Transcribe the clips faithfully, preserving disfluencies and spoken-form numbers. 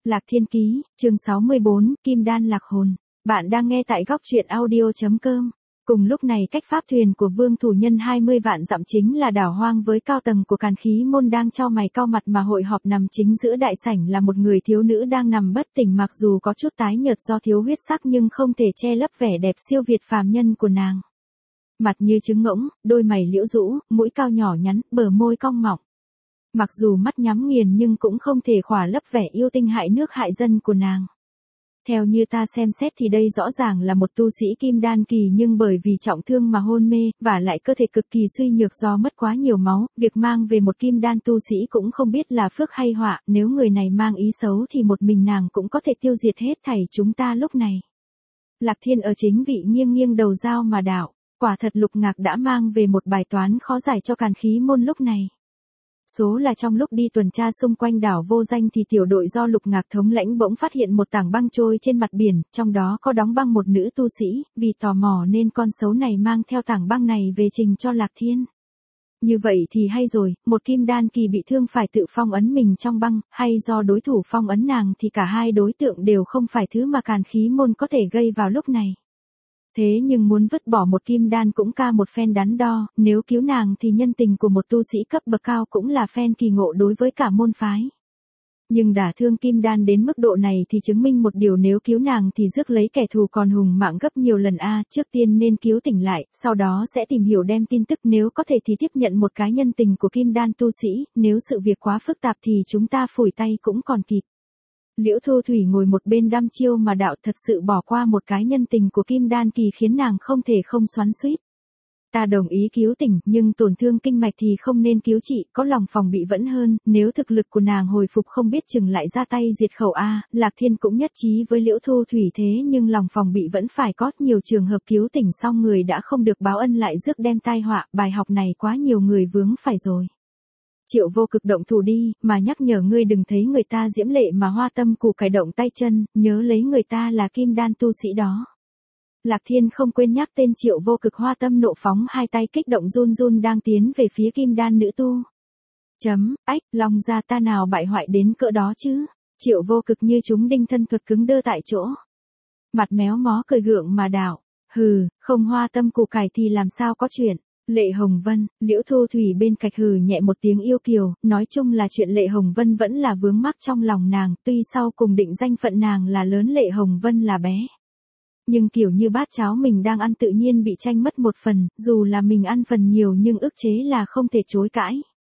Lạc Thiên Ký, chương sáu mươi bốn, Kim Đan Lạc Hồn. Bạn đang nghe tại góc truyện audio.com. Cùng lúc này cách pháp thuyền của Vương Thủ Nhân hai mươi vạn dặm chính là đảo hoang với cao tầng của Càn Khí Môn đang chau mày cau mặt mà hội họp nằm chính giữa đại sảnh là một người thiếu nữ đang nằm bất tỉnh mặc dù có chút tái nhợt do thiếu huyết sắc nhưng không thể che lấp vẻ đẹp siêu việt phàm nhân của nàng. Mặt như trứng ngỗng, đôi mày liễu rũ, mũi cao nhỏ nhắn, bờ môi cong mọng. Mặc dù mắt nhắm nghiền nhưng cũng không thể khỏa lấp vẻ yêu tinh hại nước hại dân của nàng. Theo như ta xem xét thì đây rõ ràng là một tu sĩ kim đan kỳ nhưng bởi vì trọng thương mà hôn mê, và lại cơ thể cực kỳ suy nhược do mất quá nhiều máu, việc mang về một kim đan tu sĩ cũng không biết là phước hay họa, nếu người này mang ý xấu thì một mình nàng cũng có thể tiêu diệt hết thảy chúng ta lúc này. Lạc Thiên ở chính vị nghiêng nghiêng đầu dao mà đạo, quả thật Lục Ngạc đã mang về một bài toán khó giải cho Càn Khí Môn lúc này. Số là trong lúc đi tuần tra xung quanh đảo Vô Danh thì tiểu đội do Lục Ngạc thống lãnh bỗng phát hiện một tảng băng trôi trên mặt biển, trong đó có đóng băng một nữ tu sĩ, vì tò mò nên con xấu này mang theo tảng băng này về trình cho Lạc Thiên. Như vậy thì hay rồi, một kim đan kỳ bị thương phải tự phong ấn mình trong băng, hay do đối thủ phong ấn nàng thì cả hai đối tượng đều không phải thứ mà Càn Khí Môn có thể gây vào lúc này. Thế nhưng muốn vứt bỏ một kim đan cũng ca một phen đắn đo, nếu cứu nàng thì nhân tình của một tu sĩ cấp bậc cao cũng là phen kỳ ngộ đối với cả môn phái. Nhưng đả thương kim đan đến mức độ này thì chứng minh một điều, nếu cứu nàng thì rước lấy kẻ thù còn hùng mạng gấp nhiều lần a, trước tiên nên cứu tỉnh lại, sau đó sẽ tìm hiểu đem tin tức, nếu có thể thì tiếp nhận một cái nhân tình của kim đan tu sĩ, nếu sự việc quá phức tạp thì chúng ta phủi tay cũng còn kịp. Liễu Thu Thủy ngồi một bên đăm chiêu mà đạo, thật sự bỏ qua một cái nhân tình của kim đan kỳ khiến nàng không thể không xoắn xuýt. Ta đồng ý cứu tỉnh, nhưng tổn thương kinh mạch thì không nên cứu trị, có lòng phòng bị vẫn hơn, nếu thực lực của nàng hồi phục không biết chừng lại ra tay diệt khẩu a. Lạc Thiên cũng nhất trí với Liễu Thu Thủy thế nhưng lòng phòng bị vẫn phải có, nhiều trường hợp cứu tỉnh xong người đã không được báo ân lại rước đem tai họa, bài học này quá nhiều người vướng phải rồi. Triệu Vô Cực động thủ đi, mà nhắc nhở ngươi đừng thấy người ta diễm lệ mà hoa tâm củ cải động tay chân, nhớ lấy người ta là kim đan tu sĩ đó. Lạc Thiên không quên nhắc tên Triệu Vô Cực, hoa tâm nộ phóng, hai tay kích động run run đang tiến về phía kim đan nữ tu. Chấm, ách, lòng ra ta nào bại hoại đến cỡ đó chứ. Triệu Vô Cực như chúng đinh thân thuật cứng đơ tại chỗ. Mặt méo mó cười gượng mà đạo, hừ, không hoa tâm củ cải thì làm sao có chuyện. Lệ Hồng Vân, Liễu Thu Thủy bên cạnh hừ nhẹ một tiếng yêu kiều, nói chung là chuyện Lệ Hồng Vân vẫn là vướng mắc trong lòng nàng, tuy sau cùng định danh phận nàng là lớn Lệ Hồng Vân là bé. Nhưng kiểu như bát cháo mình đang ăn tự nhiên bị tranh mất một phần, dù là mình ăn phần nhiều nhưng ức chế là không thể chối cãi.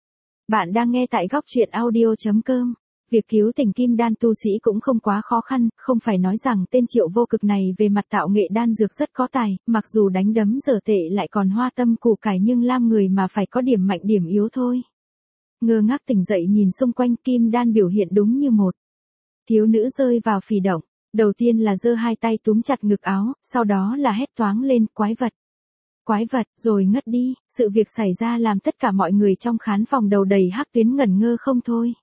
Bạn đang nghe tại góc truyện audio.com. Việc cứu tỉnh kim đan tu sĩ cũng không quá khó khăn, không phải nói rằng tên Triệu Vô Cực này về mặt tạo nghệ đan dược rất có tài, mặc dù đánh đấm dở tệ lại còn hoa tâm củ cải nhưng lam người mà phải có điểm mạnh điểm yếu thôi. Ngơ ngác tỉnh dậy nhìn xung quanh, kim đan biểu hiện đúng như một thiếu nữ rơi vào phỉ động, đầu tiên là giơ hai tay túm chặt ngực áo, sau đó là hét toáng lên, quái vật. Quái vật, rồi ngất đi, sự việc xảy ra làm tất cả mọi người trong khán phòng đầu đầy hắc tuyến ngẩn ngơ không thôi.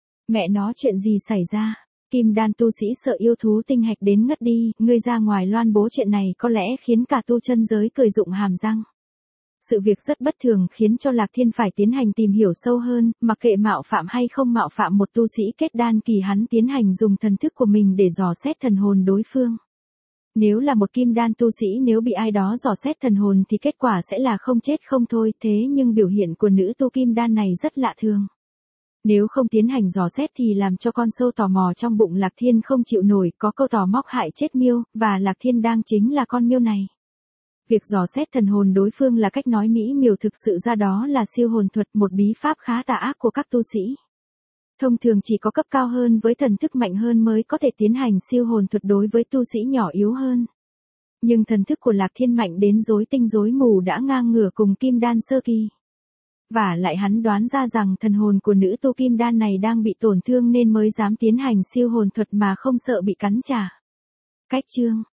Mẹ nó chuyện gì xảy ra? Kim đan tu sĩ sợ yêu thú tinh hạch đến ngất đi, ngươi ra ngoài loan bố chuyện này có lẽ khiến cả tu chân giới cười rụng hàm răng. Sự việc rất bất thường khiến cho Lạc Thiên phải tiến hành tìm hiểu sâu hơn, mặc kệ mạo phạm hay không mạo phạm một tu sĩ kết đan kỳ, hắn tiến hành dùng thần thức của mình để dò xét thần hồn đối phương. Nếu là một kim đan tu sĩ nếu bị ai đó dò xét thần hồn thì kết quả sẽ là không chết không thôi, thế nhưng biểu hiện của nữ tu kim đan này rất lạ thường. Nếu không tiến hành dò xét thì làm cho con sâu tò mò trong bụng Lạc Thiên không chịu nổi, có câu tò móc hại chết miêu, và Lạc Thiên đang chính là con miêu này. Việc dò xét thần hồn đối phương là cách nói mỹ miều, thực sự ra đó là siêu hồn thuật, một bí pháp khá tà ác của các tu sĩ. Thông thường chỉ có cấp cao hơn với thần thức mạnh hơn mới có thể tiến hành siêu hồn thuật đối với tu sĩ nhỏ yếu hơn. Nhưng thần thức của Lạc Thiên mạnh đến rối tinh rối mù, đã ngang ngửa cùng kim đan sơ kỳ. Và lại hắn đoán ra rằng thần hồn của nữ tu kim đan này đang bị tổn thương nên mới dám tiến hành siêu hồn thuật mà không sợ bị cắn trả. Cách chương